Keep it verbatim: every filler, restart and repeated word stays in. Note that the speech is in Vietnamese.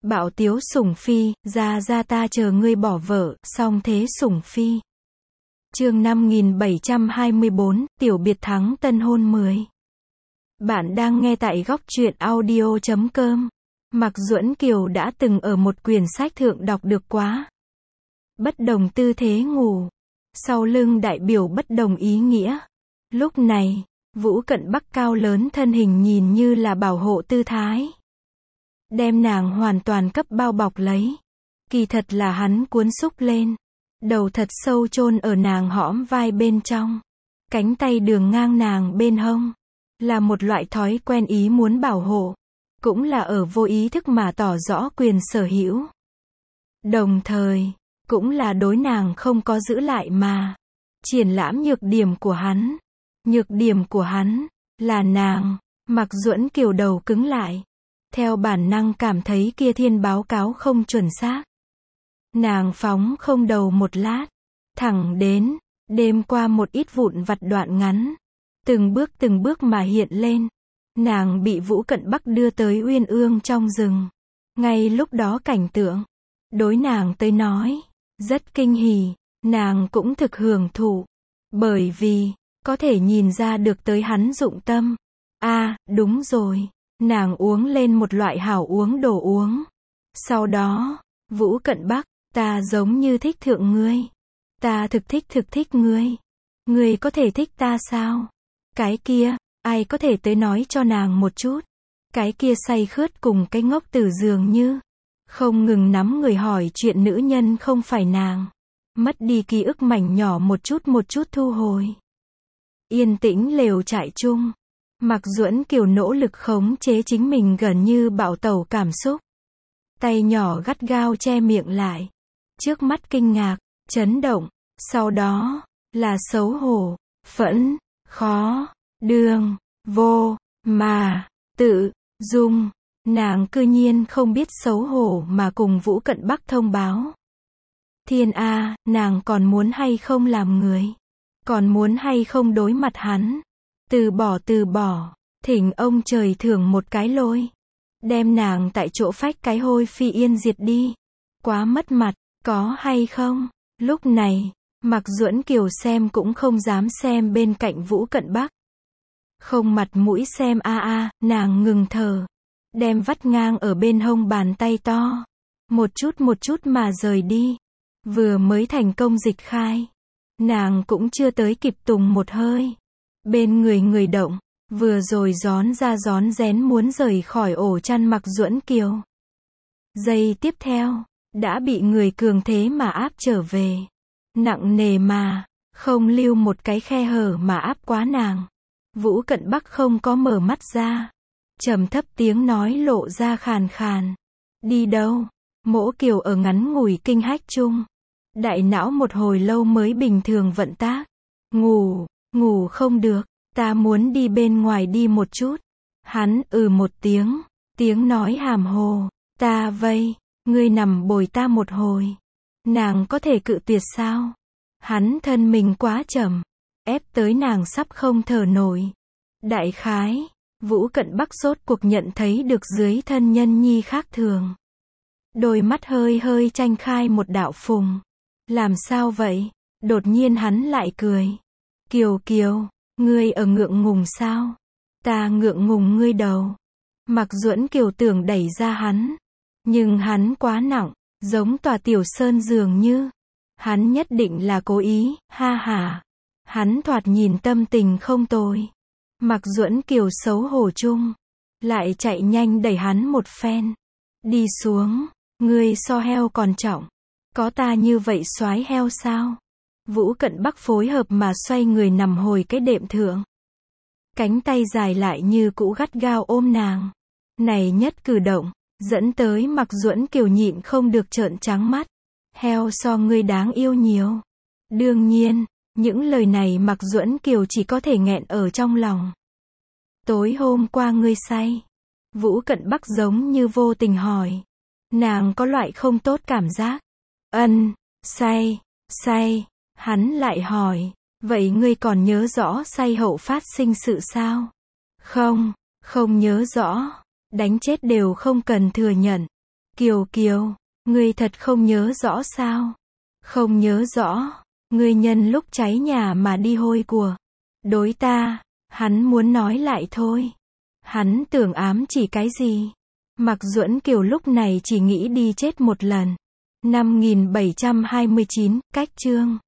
Bạo tiếu sủng phi, ra ra ta chờ ngươi bỏ vợ, song thế sủng phi. Chương năm nghìn bảy trăm hai mươi bốn, tiểu biệt thắng tân hôn mười. Bạn đang nghe tại góc truyện audio chấm com. Mạc Duẫn Kiều đã từng ở một quyển sách thượng đọc được quá. Bất đồng tư thế ngủ. Sau lưng đại biểu bất đồng ý nghĩa. Lúc này, Vũ Cận Bắc cao lớn thân hình nhìn như là bảo hộ tư thái. Đem nàng hoàn toàn cấp bao bọc lấy. Kỳ thật là hắn cuốn xúc lên. Đầu thật sâu chôn ở nàng hõm vai bên trong. Cánh tay đường ngang nàng bên hông. Là một loại thói quen ý muốn bảo hộ. Cũng là ở vô ý thức mà tỏ rõ quyền sở hữu. Đồng thời, cũng là đối nàng không có giữ lại mà. Triển lãm nhược điểm của hắn. Nhược điểm của hắn, là nàng. Mạc Duẫn Kiều đầu cứng lại. Theo bản năng cảm thấy kia thiên báo cáo không chuẩn xác. Nàng phóng không đầu một lát. Thẳng đến, đêm qua một ít vụn vặt đoạn ngắn. Từng bước từng bước mà hiện lên. Nàng bị Vũ Cận Bắc đưa tới Uyên Ương trong rừng. Ngay lúc đó cảnh tượng, đối nàng tới nói, rất kinh hỉ, nàng cũng thực hưởng thụ. Bởi vì, có thể nhìn ra được tới hắn dụng tâm. A, à, đúng rồi, nàng uống lên một loại hảo uống đồ uống. Sau đó, Vũ Cận Bắc, ta giống như thích thượng ngươi. Ta thực thích thực thích ngươi. Ngươi có thể thích ta sao? Cái kia, ai có thể tới nói cho nàng một chút. Cái kia say khướt cùng cái ngốc tử dường như. Không ngừng nắm người hỏi chuyện nữ nhân không phải nàng. Mất đi ký ức mảnh nhỏ một chút một chút thu hồi. Yên tĩnh lều trại chung. Mạc Duẫn Kiều nỗ lực khống chế chính mình gần như bạo tẩu cảm xúc. Tay nhỏ gắt gao che miệng lại. Trước mắt kinh ngạc, chấn động. Sau đó, là xấu hổ, phẫn, khó, đường, vô, mà, tự, dung. Nàng cư nhiên không biết xấu hổ mà cùng Vũ Cận Bắc thông báo. Thiên A, nàng còn muốn hay không làm người? Còn muốn hay không đối mặt hắn? Từ bỏ từ bỏ, thỉnh ông trời thưởng một cái lôi. Đem nàng tại chỗ phách cái hôi phi yên diệt đi. Quá mất mặt, có hay không? Lúc này, Mạc Duẫn Kiều xem cũng không dám xem bên cạnh Vũ Cận Bắc. Không mặt mũi xem a a, nàng ngừng thở. Đem vắt ngang ở bên hông bàn tay to. Một chút một chút mà rời đi. Vừa mới thành công dịch khai. Nàng cũng chưa tới kịp tùng một hơi. Bên người người động. Vừa rồi gión ra gión rén muốn rời khỏi ổ chăn Mạc Duẫn Kiều. Giây tiếp theo, đã bị người cường thế mà áp trở về. Nặng nề mà, không lưu một cái khe hở mà áp quá nàng. Vũ Cận Bắc không có mở mắt ra. Trầm thấp tiếng nói lộ ra khàn khàn. Đi đâu? Mỗ Kiều ở ngắn ngủi kinh hách chung. Đại não một hồi lâu mới bình thường vận tác. Ngủ, ngủ không được, ta muốn đi bên ngoài đi một chút. Hắn ừ một tiếng, tiếng nói hàm hồ. Ta vây, ngươi nằm bồi ta một hồi. Nàng có thể cự tuyệt sao? Hắn thân mình quá chậm, ép tới nàng sắp không thở nổi. Đại khái, Vũ Cận Bắc rốt cuộc nhận thấy được dưới thân nhân nhi khác thường. Đôi mắt hơi hơi tranh khai một đạo phùng. Làm sao vậy? Đột nhiên hắn lại cười. Kiều Kiều, ngươi ở ngượng ngùng sao? Ta ngượng ngùng ngươi đầu. Mạc Duẫn Kiều tưởng đẩy ra hắn. Nhưng hắn quá nặng, giống tòa tiểu sơn dường như. Hắn nhất định là cố ý, ha ha. Hắn thoạt nhìn tâm tình không tồi. Mạc Duẫn Kiều xấu hổ chung. Lại chạy nhanh đẩy hắn một phen. Đi xuống, ngươi so heo còn trọng. Có ta như vậy soái heo sao? Vũ Cận Bắc phối hợp mà xoay người nằm hồi cái đệm thượng. Cánh tay dài lại như cũ gắt gao ôm nàng. Này nhất cử động, dẫn tới Mạc Duẫn Kiều nhịn không được trợn trắng mắt. Heo so ngươi đáng yêu nhiều. Đương nhiên, những lời này Mạc Duẫn Kiều chỉ có thể nghẹn ở trong lòng. Tối hôm qua ngươi say. Vũ Cận Bắc giống như vô tình hỏi. Nàng có loại không tốt cảm giác. Ân, say, say. Hắn lại hỏi. Vậy ngươi còn nhớ rõ say hậu phát sinh sự sao? Không, không nhớ rõ. Đánh chết đều không cần thừa nhận. Kiều Kiều, ngươi thật không nhớ rõ sao? Không nhớ rõ, ngươi nhân lúc cháy nhà mà đi hôi của. Đối ta, hắn muốn nói lại thôi. Hắn tưởng ám chỉ cái gì? Mạc Duẫn Kiều lúc này chỉ nghĩ đi chết một lần. năm nghìn bảy trăm hai mươi chín, cách chương